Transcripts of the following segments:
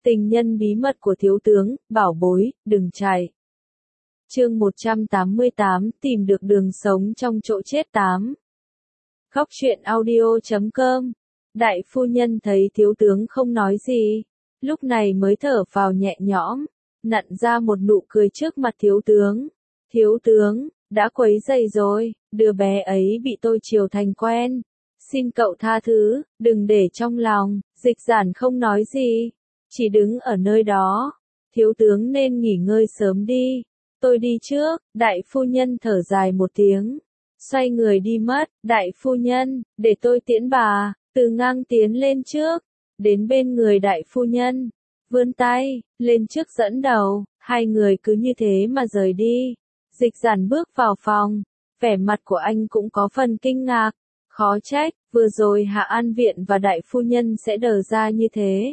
Tình nhân bí mật của thiếu tướng, bảo bối, đừng chạy. Chương 188, tìm được đường sống trong chỗ chết 8. Khóc chuyện audio.com. Đại phu nhân thấy thiếu tướng không nói gì, lúc này mới thở phào nhẹ nhõm, nặn ra một nụ cười trước mặt thiếu tướng. Thiếu tướng, đã quấy rầy rồi, đứa bé ấy bị tôi chiều thành quen. Xin cậu tha thứ, đừng để trong lòng. Dịch Giản không nói gì, chỉ đứng ở nơi đó. Thiếu tướng nên nghỉ ngơi sớm đi. Tôi đi trước. Đại phu nhân thở dài một tiếng, xoay người đi mất. Đại phu nhân, để tôi tiễn bà. Từ Ngang tiến lên trước, đến bên người đại phu nhân, vươn tay lên trước dẫn đầu. Hai người cứ như thế mà rời đi. Dịch Giản bước vào phòng, vẻ mặt của anh cũng có phần kinh ngạc. Khó trách, vừa rồi Hạ An Viện và đại phu nhân sẽ đờ ra như thế.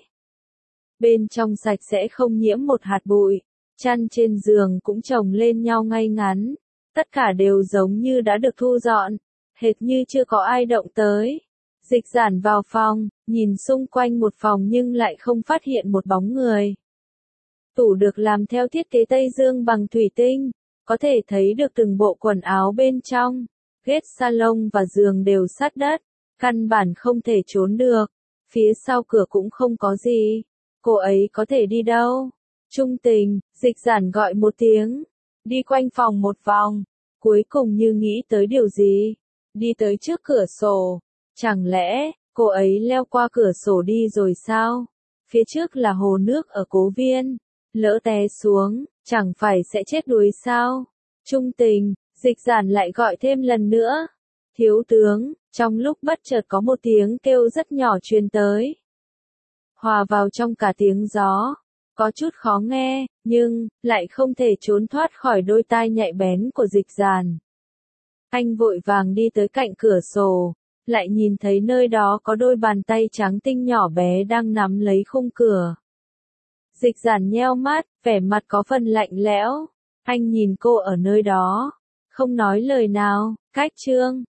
Bên trong sạch sẽ không nhiễm một hạt bụi, chăn trên giường cũng chồng lên nhau ngay ngắn. Tất cả đều giống như đã được thu dọn, hệt như chưa có ai động tới. Dịch Giản vào phòng, nhìn xung quanh một phòng nhưng lại không phát hiện một bóng người. Tủ được làm theo thiết kế Tây Dương bằng thủy tinh, có thể thấy được từng bộ quần áo bên trong. Ghế salon và giường đều sát đất, căn bản không thể trốn được. Phía sau cửa cũng không có gì. Cô ấy có thể đi đâu? Trung tình, Dịch Giản gọi một tiếng, đi quanh phòng một vòng, cuối cùng như nghĩ tới điều gì, đi tới trước cửa sổ. Chẳng lẽ, cô ấy leo qua cửa sổ đi rồi sao? Phía trước là hồ nước ở Cố Viên, lỡ té xuống, chẳng phải sẽ chết đuối sao? Trung tình, Dịch Giản lại gọi thêm lần nữa. Thiếu tướng, trong lúc bất chợt có một tiếng kêu rất nhỏ truyền tới. Hòa vào trong cả tiếng gió, có chút khó nghe, nhưng lại không thể trốn thoát khỏi đôi tai nhạy bén của Dịch Giản. Anh vội vàng đi tới cạnh cửa sổ, lại nhìn thấy nơi đó có đôi bàn tay trắng tinh nhỏ bé đang nắm lấy khung cửa. Dịch Giản nheo mắt, vẻ mặt có phần lạnh lẽo. Anh nhìn cô ở nơi đó, không nói lời nào. Cách chương